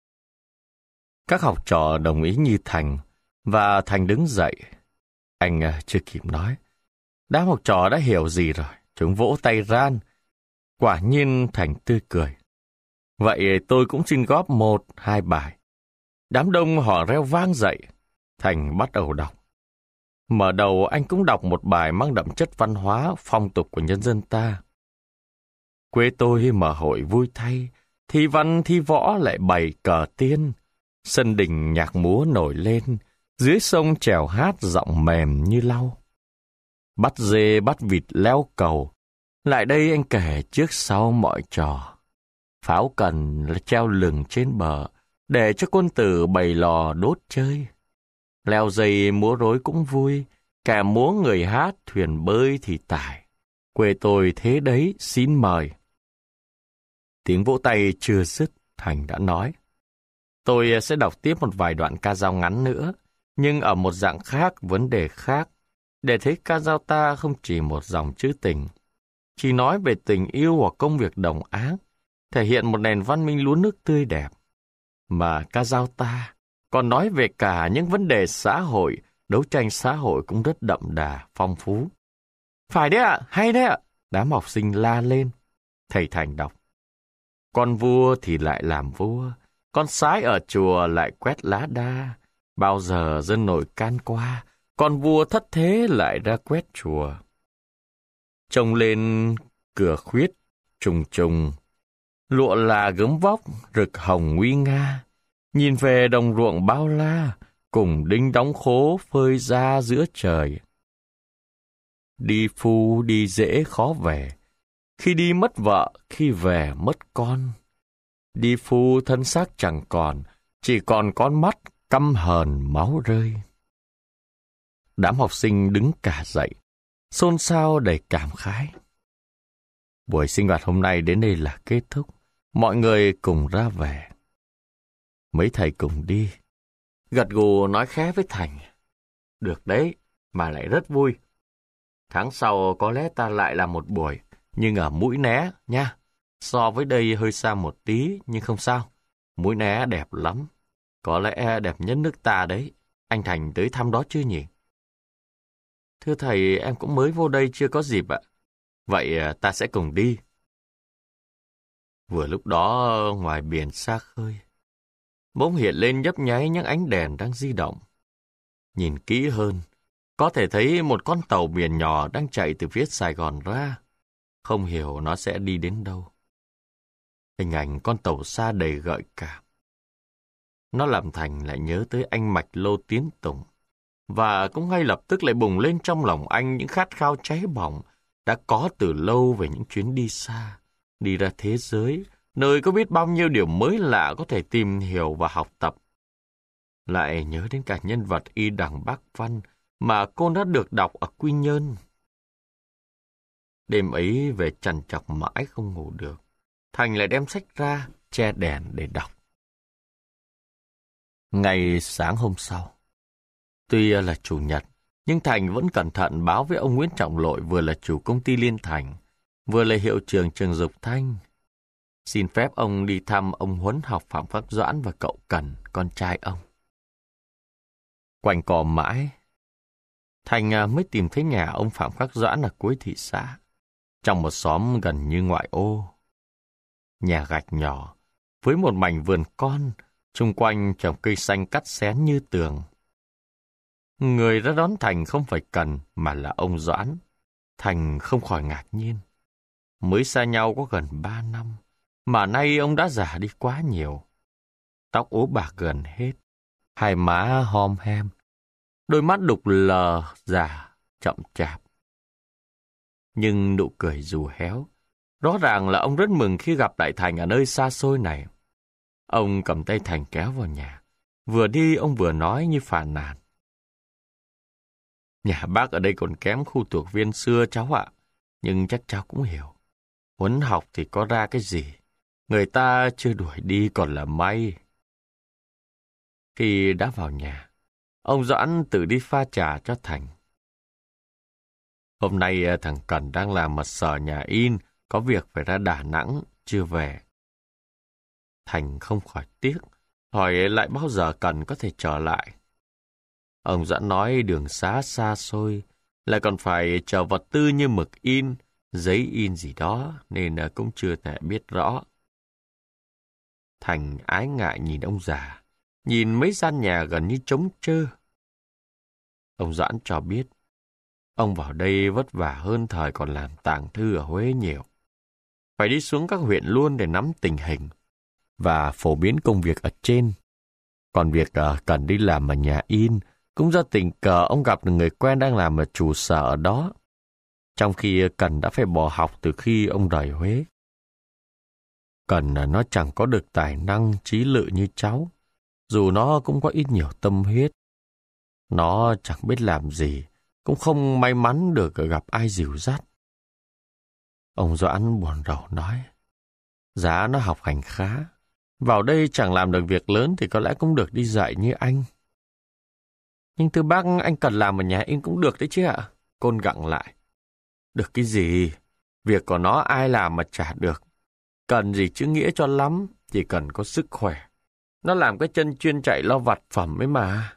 Các học trò đồng ý như Thành, và Thành đứng dậy. Anh chưa kịp nói. Đám học trò đã hiểu gì rồi, chúng vỗ tay ran. Quả nhiên Thành tươi cười. Vậy tôi cũng xin góp một, hai bài. Đám đông họ reo vang dậy. Thành bắt đầu đọc. Mở đầu anh cũng đọc một bài mang đậm chất văn hóa, phong tục của nhân dân ta. Quê tôi mở hội vui thay, thi văn thi võ lại bày cờ tiên. Sân đình nhạc múa nổi lên, dưới sông chèo hát giọng mềm như lau. Bắt dê bắt vịt leo cầu, lại đây anh kể trước sau mọi trò. Pháo cần là treo lửng trên bờ, để cho quân tử bày lò đốt chơi. Leo dây múa rối cũng vui, cả múa người hát thuyền bơi thì tải. Quê tôi thế đấy, xin mời. Tiếng vỗ tay chưa dứt, Thành đã nói. Tôi sẽ đọc tiếp một vài đoạn ca dao ngắn nữa, nhưng ở một dạng khác, vấn đề khác, để thấy ca dao ta không chỉ một dòng trữ tình, chỉ nói về tình yêu hoặc công việc đồng áng, thể hiện một nền văn minh lúa nước tươi đẹp, mà ca dao ta còn nói về cả những vấn đề xã hội, đấu tranh xã hội cũng rất đậm đà, phong phú. Phải đấy ạ, hay đấy ạ, đám học sinh la lên. Thầy Thành đọc. Con vua thì lại làm vua, con sái ở chùa lại quét lá đa. Bao giờ dân nổi can qua, con vua thất thế lại ra quét chùa. Trông lên cửa khuyết, trùng trùng, lụa là gấm vóc, rực hồng nguy nga. Nhìn về đồng ruộng bao la, cùng đinh đóng khố phơi ra giữa trời. Đi phu đi dễ khó về, khi đi mất vợ, khi về mất con. Đi phu thân xác chẳng còn, chỉ còn con mắt căm hờn máu rơi. Đám học sinh đứng cả dậy, xôn xao đầy cảm khái. Buổi sinh hoạt hôm nay đến đây là kết thúc, mọi người cùng ra về. Mấy thầy cùng đi, gật gù nói khẽ với Thành. Được đấy, mà lại rất vui. Tháng sau có lẽ ta lại làm một buổi, nhưng ở Mũi Né nha. So với đây hơi xa một tí, nhưng không sao. Mũi Né đẹp lắm. Có lẽ đẹp nhất nước ta đấy. Anh Thành tới thăm đó chưa nhỉ? Thưa thầy, em cũng mới vô đây chưa có dịp ạ. Vậy ta sẽ cùng đi. Vừa lúc đó ngoài biển xa khơi, bỗng hiện lên nhấp nháy những ánh đèn đang di động. Nhìn kỹ hơn, có thể thấy một con tàu biển nhỏ đang chạy từ phía Sài Gòn ra. Không hiểu nó sẽ đi đến đâu. Hình ảnh con tàu xa đầy gợi cảm. Nó làm Thành lại nhớ tới anh Mạch Lô Tiến Tùng. Và cũng ngay lập tức lại bùng lên trong lòng anh những khát khao cháy bỏng đã có từ lâu về những chuyến đi xa, đi ra thế giới, nơi có biết bao nhiêu điều mới lạ có thể tìm hiểu và học tập. Lại nhớ đến cả nhân vật Y Đằng Bác Văn mà cô đã được đọc ở Quy Nhơn. Đêm ấy về trằn trọc mãi không ngủ được, Thành lại đem sách ra, che đèn để đọc. Ngày sáng hôm sau, tuy là chủ nhật, nhưng Thành vẫn cẩn thận báo với ông Nguyễn Trọng Lội vừa là chủ công ty Liên Thành, vừa là hiệu trưởng trường Dục Thanh. Xin phép ông đi thăm ông huấn học Phạm Khắc Doãn và cậu Cần, con trai ông. Quanh co mãi, Thành mới tìm thấy nhà ông Phạm Khắc Doãn ở cuối thị xã, trong một xóm gần như ngoại ô. nhà gạch nhỏ, với một mảnh vườn con, xung quanh trồng cây xanh cắt xén như tường. Người ra đón Thành không phải Cần mà là ông Doãn. Thành không khỏi ngạc nhiên. Mới xa nhau có gần ba năm, mà nay ông đã già đi quá nhiều. Tóc ố bạc gần hết, hai má hom hem, đôi mắt đục lờ, già, chậm chạp. Nhưng nụ cười dù héo, rõ ràng là ông rất mừng khi gặp lại Thành ở nơi xa xôi này. Ông cầm tay Thành kéo vào nhà. Vừa đi ông vừa nói như phàn nàn. Nhà bác ở đây còn kém khu thuộc viên xưa cháu ạ. Nhưng chắc cháu cũng hiểu. Huấn học thì có ra cái gì. Người ta chưa đuổi đi còn là may. Khi đã vào nhà, ông Doãn tự đi pha trà cho Thành. Hôm nay thằng Cần đang làm ở sở nhà in, có việc phải ra Đà Nẵng, chưa về. Thành không khỏi tiếc, hỏi lại bao giờ Cần có thể trở lại. Ông Doãn nói đường xá xa xôi, lại còn phải chờ vật tư như mực in, giấy in gì đó, nên cũng chưa thể biết rõ. Thành ái ngại nhìn ông già, nhìn mấy gian nhà gần như trống trơ. Ông Doãn cho biết, ông vào đây vất vả hơn thời còn làm tàng thư ở Huế nhiều. Phải đi xuống các huyện luôn để nắm tình hình và phổ biến công việc ở trên. Còn việc uh, cần đi làm ở nhà in, cũng do tình cờ ông gặp được người quen đang làm ở trụ sở ở đó. Trong khi Cần đã phải bỏ học từ khi ông rời Huế. Cần uh, nó chẳng có được tài năng trí lự như cháu, dù nó cũng có ít nhiều tâm huyết. Nó chẳng biết làm gì, cũng không may mắn được gặp ai dìu dắt. Ông Doãn buồn rầu nói, giá nó học hành khá, vào đây chẳng làm được việc lớn thì có lẽ cũng được đi dạy như anh. Nhưng thưa bác, anh cần làm ở nhà in cũng được đấy chứ ạ. Côn gặng lại. Được cái gì? Việc của nó ai làm mà chả được. Cần gì chữ nghĩa cho lắm, chỉ cần có sức khỏe. Nó làm cái chân chuyên chạy lo vặt phẩm ấy mà.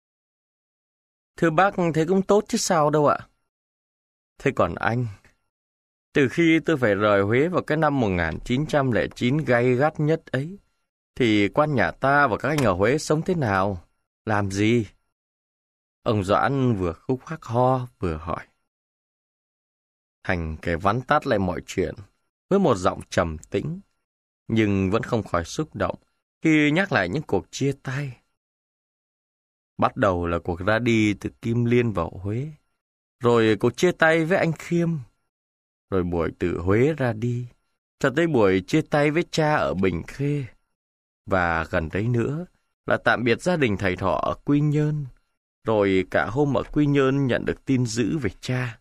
Thưa bác, thế cũng tốt chứ sao đâu ạ. Thế còn anh? Từ khi tôi phải rời Huế vào cái năm một nghìn chín trăm lẻ chín gay gắt nhất ấy, thì quan nhà ta và các anh ở Huế sống thế nào? Làm gì? Ông Doãn vừa khúc khắc ho vừa hỏi. Thành kể vắn tắt lại mọi chuyện với một giọng trầm tĩnh, nhưng vẫn không khỏi xúc động khi nhắc lại những cuộc chia tay. Bắt đầu là cuộc ra đi từ Kim Liên vào Huế, rồi cuộc chia tay với anh Khiêm, rồi buổi từ Huế ra đi, cho tới buổi chia tay với cha ở Bình Khê, và gần đấy nữa là tạm biệt gia đình thầy Thọ ở Quy Nhơn, rồi cả hôm ở Quy Nhơn nhận được tin dữ về cha.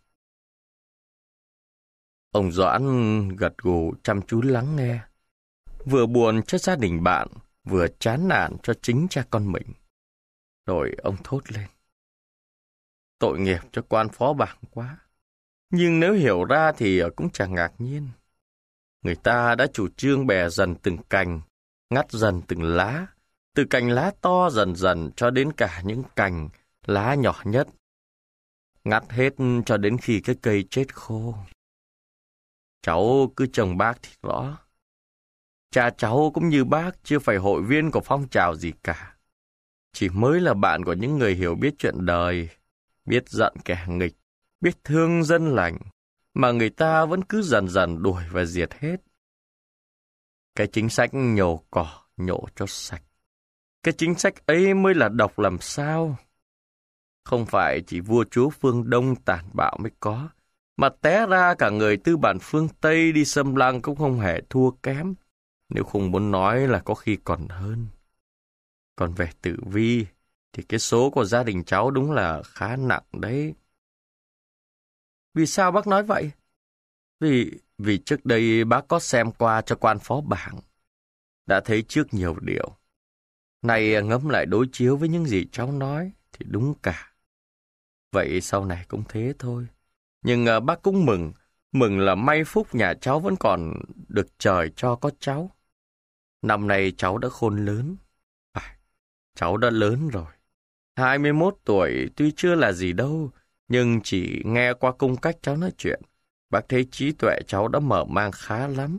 Ông Doãn gật gù chăm chú lắng nghe, vừa buồn cho gia đình bạn, vừa chán nản cho chính cha con mình. Rồi ông thốt lên. Tội nghiệp cho quan phó bảng quá. Nhưng nếu hiểu ra thì cũng chẳng ngạc nhiên. Người ta đã chủ trương bẻ dần từng cành, ngắt dần từng lá, từ cành lá to dần dần cho đến cả những cành lá nhỏ nhất. Ngắt hết cho đến khi cái cây chết khô. Cháu cứ trông bác thì rõ. Cha cháu cũng như bác chưa phải hội viên của phong trào gì cả. Chỉ mới là bạn của những người hiểu biết chuyện đời, biết giận kẻ nghịch, biết thương dân lành, mà người ta vẫn cứ dần dần đuổi và diệt hết. Cái chính sách nhổ cỏ, nhổ cho sạch. Cái chính sách ấy mới là độc làm sao. Không phải chỉ vua chúa phương Đông tàn bạo mới có, mà té ra cả người tư bản phương Tây đi xâm lăng cũng không hề thua kém, nếu không muốn nói là có khi còn hơn. Còn về tử vi, thì cái số của gia đình cháu đúng là khá nặng đấy. Vì sao bác nói vậy? Vì, vì trước đây bác có xem qua cho quan phó bảng, đã thấy trước nhiều điều. Này ngẫm lại đối chiếu với những gì cháu nói thì đúng cả. Vậy sau này cũng thế thôi. Nhưng uh, bác cũng mừng, mừng là may phúc nhà cháu vẫn còn được trời cho có cháu. Năm nay cháu đã khôn lớn. À, cháu đã lớn rồi. hai mươi mốt tuổi tuy chưa là gì đâu, nhưng chỉ nghe qua cung cách cháu nói chuyện, bác thấy trí tuệ cháu đã mở mang khá lắm.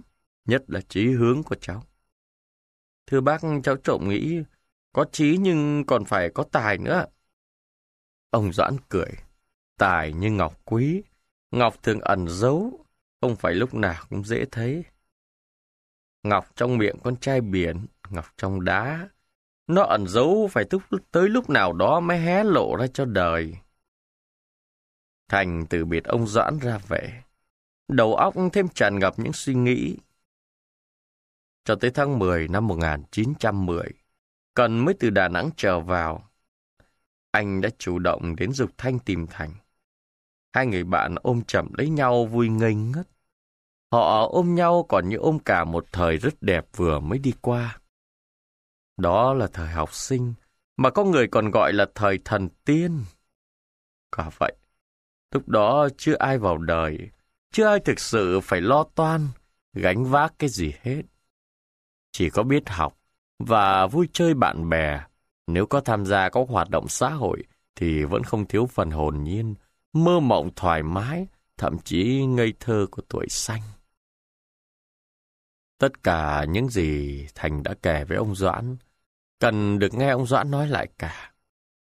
nhất là chí hướng của cháu. Thưa bác, cháu trộm nghĩ có chí nhưng còn phải có tài nữa. Ông Doãn cười. Tài như ngọc quý, ngọc thường ẩn giấu, không phải lúc nào cũng dễ thấy. Ngọc trong miệng con trai biển, ngọc trong đá, nó ẩn giấu phải tới lúc nào đó mới hé lộ ra cho đời. Thành từ biệt ông Doãn ra về, đầu óc thêm tràn ngập những suy nghĩ. Cho tới tháng mười năm một nghìn chín trăm mười, Cần mới từ Đà Nẵng trở vào. Anh đã chủ động đến giục Thanh tìm Thành. Hai người bạn ôm chầm lấy nhau vui ngây ngất. Họ ôm nhau còn như ôm cả một thời rất đẹp vừa mới đi qua. Đó là thời học sinh, mà có người còn gọi là thời thần tiên. Quả vậy, lúc đó chưa ai vào đời, chưa ai thực sự phải lo toan, gánh vác cái gì hết. Chỉ có biết học và vui chơi bạn bè. Nếu có tham gia các hoạt động xã hội thì vẫn không thiếu phần hồn nhiên, mơ mộng thoải mái, thậm chí ngây thơ của tuổi xanh. Tất cả những gì Thành đã kể với ông Doãn, Cần được nghe ông Doãn nói lại cả.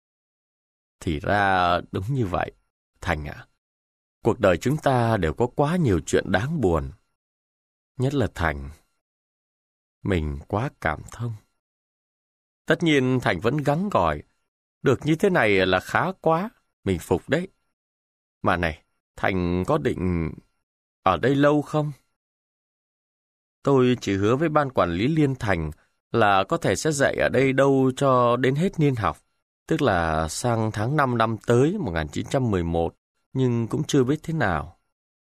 Thì ra đúng như vậy, Thành ạ. À, cuộc đời chúng ta đều có quá nhiều chuyện đáng buồn. Nhất là Thành. Mình quá cảm thông. Tất nhiên Thành vẫn gắng gỏi. Được như thế này là khá quá. Mình phục đấy. Mà này, Thành có định ở đây lâu không? Tôi chỉ hứa với ban quản lý Liên Thành là có thể sẽ dạy ở đây đâu cho đến hết niên học. Tức là sang tháng năm năm tới một nghìn chín trăm mười một. Nhưng cũng chưa biết thế nào.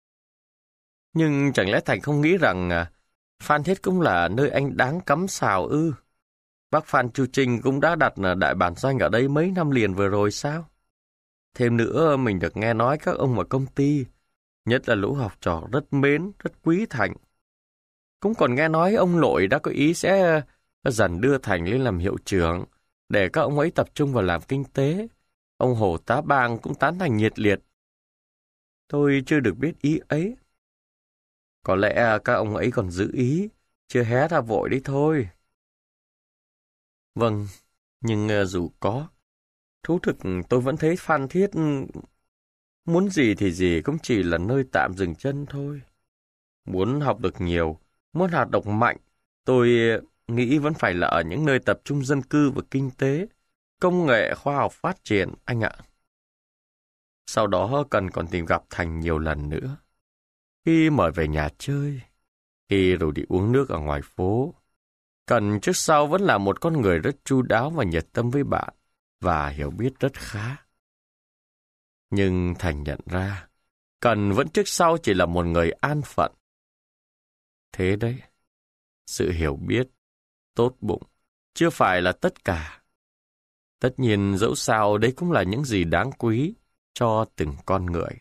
Nhưng chẳng lẽ Thành không nghĩ rằng Phan Thiết cũng là nơi anh đáng cắm sào ư? Bác Phan Chu Trinh cũng đã đặt đại bản doanh ở đây mấy năm liền vừa rồi sao? Thêm nữa, mình được nghe nói các ông ở công ty, nhất là lũ học trò rất mến, rất quý Thành. Cũng còn nghe nói ông nội đã có ý sẽ dần đưa Thành lên làm hiệu trưởng, để các ông ấy tập trung vào làm kinh tế. Ông Hồ Tá Bang cũng tán thành nhiệt liệt. Tôi chưa được biết ý ấy. Có lẽ các ông ấy còn giữ ý, chưa hé ra vội đấy thôi. Vâng, nhưng dù có, thú thực tôi vẫn thấy Phan Thiết muốn gì thì gì cũng chỉ là nơi tạm dừng chân thôi. Muốn học được nhiều, muốn hoạt động mạnh, tôi nghĩ vẫn phải là ở những nơi tập trung dân cư và kinh tế, công nghệ khoa học phát triển, anh ạ. Sau đó cần còn tìm gặp Thành nhiều lần nữa. Khi mời về nhà chơi, khi rồi đi uống nước ở ngoài phố. Cần trước sau vẫn là một con người rất chu đáo và nhiệt tâm với bạn, và hiểu biết rất khá. Nhưng Thành nhận ra, Cần vẫn trước sau chỉ là một người an phận. Thế đấy, sự hiểu biết, tốt bụng, chưa phải là tất cả. Tất nhiên dẫu sao đấy cũng là những gì đáng quý cho từng con người.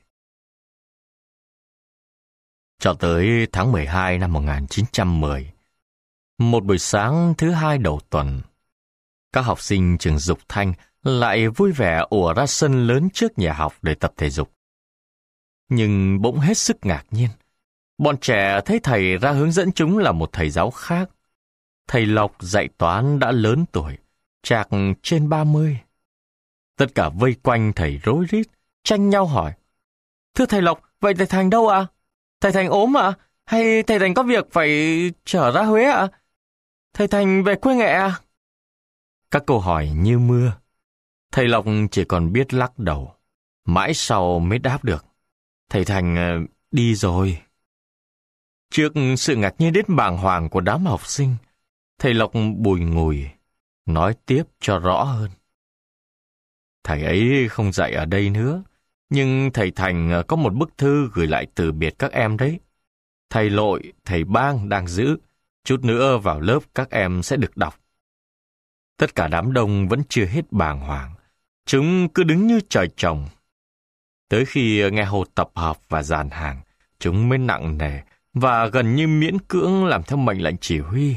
Cho tới tháng mười hai năm một nghìn chín trăm mười, một buổi sáng thứ hai đầu tuần, các học sinh trường Dục Thanh lại vui vẻ ùa ra sân lớn trước nhà học để tập thể dục. Nhưng bỗng hết sức ngạc nhiên, bọn trẻ thấy thầy ra hướng dẫn chúng là một thầy giáo khác. Thầy Lộc dạy toán đã lớn tuổi, chạc trên ba mươi. Tất cả vây quanh thầy rối rít, tranh nhau hỏi: Thưa thầy Lộc, vậy thầy Thành đâu ạ? À? Thầy Thành ốm ạ? À? Hay thầy Thành có việc phải trở ra Huế ạ? À? Thầy Thành về quê Nghệ à? Các câu hỏi như mưa. Thầy Lộc chỉ còn biết lắc đầu. Mãi sau mới đáp được: Thầy Thành đi rồi. Trước sự ngạc nhiên đến bàng hoàng của đám học sinh, thầy Lộc bùi ngùi, nói tiếp cho rõ hơn. Thầy ấy không dạy ở đây nữa, nhưng thầy Thành có một bức thư gửi lại từ biệt các em đấy. Thầy Lội, thầy Bang đang giữ, chút nữa vào lớp các em sẽ được đọc. Tất cả đám đông vẫn chưa hết bàng hoàng, chúng cứ đứng như trời trồng. Tới khi nghe Hồ tập hợp và dàn hàng, chúng mới nặng nề và gần như miễn cưỡng làm theo mệnh lệnh chỉ huy.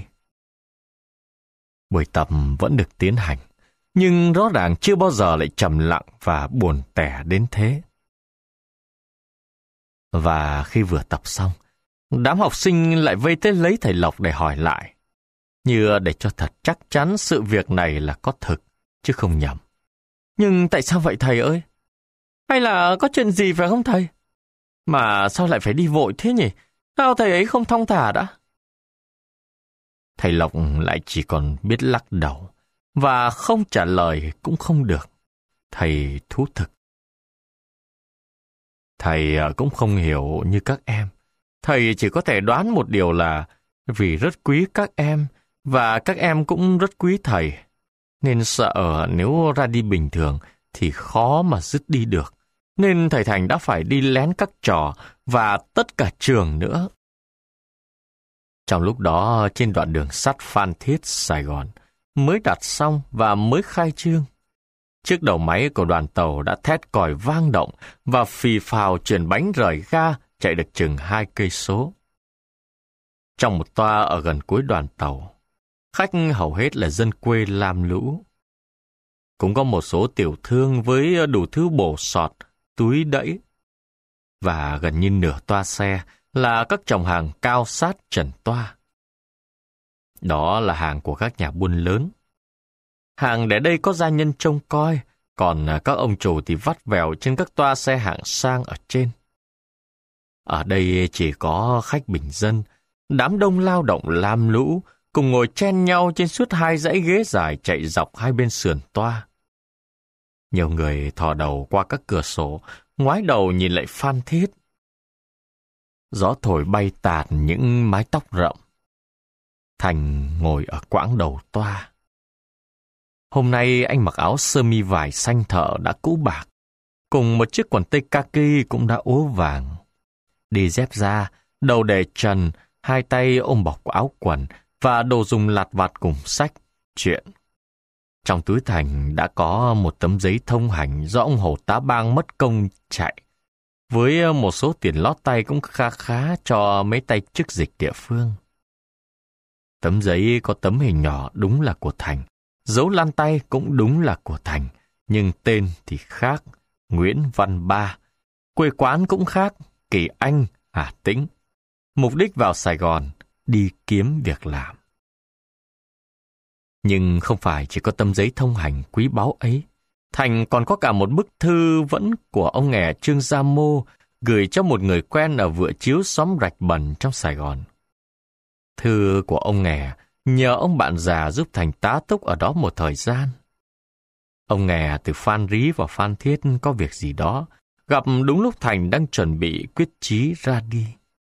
Buổi tập vẫn được tiến hành, nhưng rõ ràng chưa bao giờ lại trầm lặng và buồn tẻ đến thế. Và khi vừa tập xong, Đám học sinh lại vây tới lấy thầy Lộc để hỏi lại, như để cho thật chắc chắn sự việc này là có thực, chứ không nhầm. Nhưng tại sao vậy thầy ơi? Hay là có chuyện gì phải không thầy? Mà sao lại phải đi vội thế nhỉ? Sao thầy ấy không thong thả đã? Thầy Lộc lại chỉ còn biết lắc đầu, và không trả lời cũng không được. Thầy thú thực. Thầy cũng không hiểu như các em. Thầy chỉ có thể đoán một điều là vì rất quý các em, và các em cũng rất quý thầy, nên sợ nếu ra đi bình thường thì khó mà dứt đi được. Nên thầy Thành đã phải đi lén các trò và tất cả trường nữa. Trong lúc đó, trên đoạn đường sắt Phan Thiết, Sài Gòn, mới đặt xong và mới khai trương, chiếc đầu máy của đoàn tàu đã thét còi vang động và phì phào chuyển bánh rời ga chạy được chừng hai cây số. Trong một toa ở gần cuối đoàn tàu, khách hầu hết là dân quê lam lũ. Cũng có một số tiểu thương với đủ thứ bổ sọt, túi đẫy. Và gần như nửa toa xe là các chồng hàng cao sát trần toa. Đó là hàng của các nhà buôn lớn. Hàng để đây có gia nhân trông coi, còn các ông chủ thì vắt vẻo trên các toa xe hạng sang ở trên. Ở đây chỉ có khách bình dân, đám đông lao động lam lũ, cùng ngồi chen nhau trên suốt hai dãy ghế dài chạy dọc hai bên sườn toa. Nhiều người thò đầu qua các cửa sổ, ngoái đầu nhìn lại Phan Thiết. Gió thổi bay tạt những mái tóc rậm. Thành ngồi ở quãng đầu toa. Hôm nay anh mặc áo sơ mi vải xanh thợ đã cũ bạc, cùng một chiếc quần tây kaki cũng đã úa vàng. Đi dép da, đầu để trần, hai tay ôm bọc áo quần và đồ dùng lặt vặt cùng sách, chuyện. Trong túi Thành đã có một tấm giấy thông hành do ông Hồ Tá Bang mất công chạy, với một số tiền lót tay cũng khá khá cho mấy tay chức dịch địa phương. Tấm giấy có tấm hình nhỏ đúng là của Thành, dấu lan tay cũng đúng là của Thành, nhưng tên thì khác, Nguyễn Văn Ba. Quê quán cũng khác, Kỳ Anh, Hà Tĩnh. Mục đích vào Sài Gòn, đi kiếm việc làm. Nhưng không phải chỉ có tấm giấy thông hành quý báu ấy. Thành còn có cả một bức thư vẫn của ông nghè Trương Gia Mô gửi cho một người quen ở Vựa Chiếu xóm Rạch Bần trong Sài Gòn. Thư của ông nghè nhờ ông bạn già giúp Thành tá túc ở đó một thời gian. Ông nghè từ Phan Rí vào Phan Thiết có việc gì đó, gặp đúng lúc Thành đang chuẩn bị quyết chí ra đi.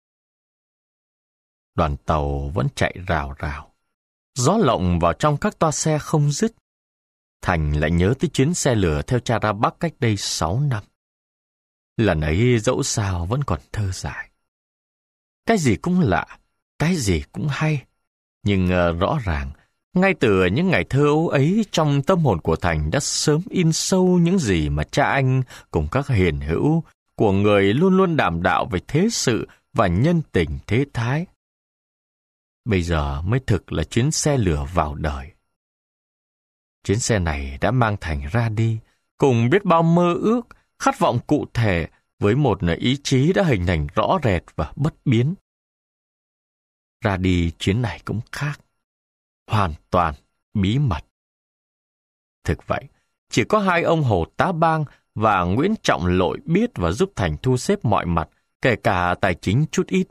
Đoàn tàu vẫn chạy rào rào. Gió lộng vào trong các toa xe không dứt. Thành lại nhớ tới chuyến xe lửa theo cha ra Bắc cách đây sáu năm. Lần ấy dẫu sao vẫn còn thơ dại. Cái gì cũng lạ, cái gì cũng hay. Nhưng uh, rõ ràng, ngay từ những ngày thơ ấu ấy, trong tâm hồn của Thành đã sớm in sâu những gì mà cha anh cùng các hiền hữu của người luôn luôn đảm đạo về thế sự và nhân tình thế thái. Bây giờ mới thực là chuyến xe lửa vào đời. Chuyến xe này đã mang Thành ra đi, cùng biết bao mơ ước, khát vọng cụ thể với một ý chí đã hình thành rõ rệt và bất biến. Ra đi chuyến này cũng khác, hoàn toàn bí mật. Thực vậy, chỉ có hai ông Hồ Tá Bang và Nguyễn Trọng Lội biết và giúp Thành thu xếp mọi mặt, kể cả tài chính chút ít.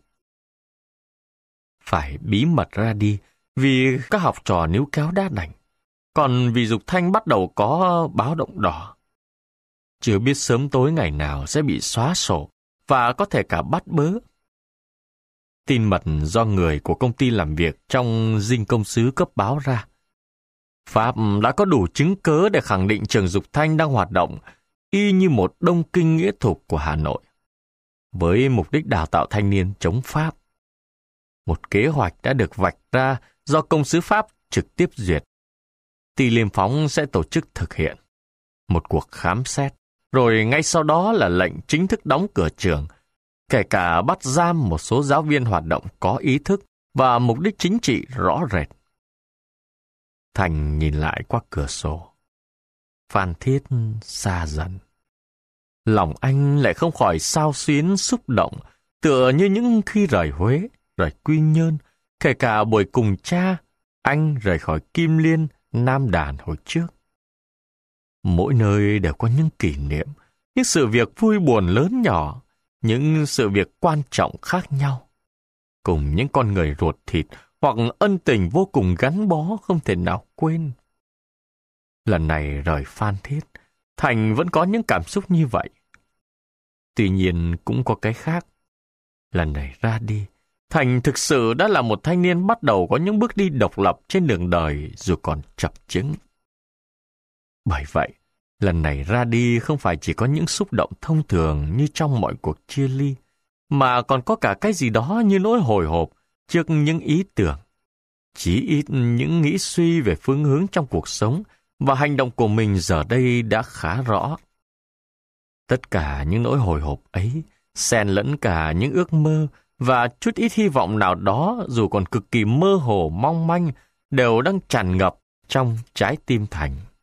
Phải bí mật ra đi vì các học trò níu kéo đá đành, còn vì Dục Thanh bắt đầu có báo động đỏ. Chưa biết sớm tối ngày nào sẽ bị xóa sổ và có thể cả bắt bớ. Tin mật do người của công ty làm việc trong dinh công sứ cấp báo ra. Pháp đã có đủ chứng cớ để khẳng định trường Dục Thanh đang hoạt động y như một đông kinh nghĩa thục của Hà Nội, với mục đích đào tạo thanh niên chống Pháp. Một kế hoạch đã được vạch ra do công sứ Pháp trực tiếp duyệt. Ty Liêm Phóng sẽ tổ chức thực hiện một cuộc khám xét, rồi ngay sau đó là lệnh chính thức đóng cửa trường, kể cả bắt giam một số giáo viên hoạt động có ý thức và mục đích chính trị rõ rệt. Thành nhìn lại qua cửa sổ. Phan Thiết xa dần. Lòng anh lại không khỏi xao xuyến xúc động tựa như những khi rời Huế, rời Quy Nhơn, kể cả buổi cùng cha, anh rời khỏi Kim Liên, Nam Đàn hồi trước. Mỗi nơi đều có những kỷ niệm, những sự việc vui buồn lớn nhỏ, những sự việc quan trọng khác nhau, cùng những con người ruột thịt hoặc ân tình vô cùng gắn bó không thể nào quên. Lần này rời Phan Thiết, Thành vẫn có những cảm xúc như vậy. Tuy nhiên cũng có cái khác. Lần này ra đi, Thành thực sự đã là một thanh niên bắt đầu có những bước đi độc lập trên đường đời dù còn chập chững. Bởi vậy, lần này ra đi không phải chỉ có những xúc động thông thường như trong mọi cuộc chia ly, mà còn có cả cái gì đó như nỗi hồi hộp trước những ý tưởng, chí ít những nghĩ suy về phương hướng trong cuộc sống và hành động của mình giờ đây đã khá rõ. Tất cả những nỗi hồi hộp ấy xen lẫn cả những ước mơ và chút ít hy vọng nào đó dù còn cực kỳ mơ hồ mong manh đều đang tràn ngập trong trái tim Thành.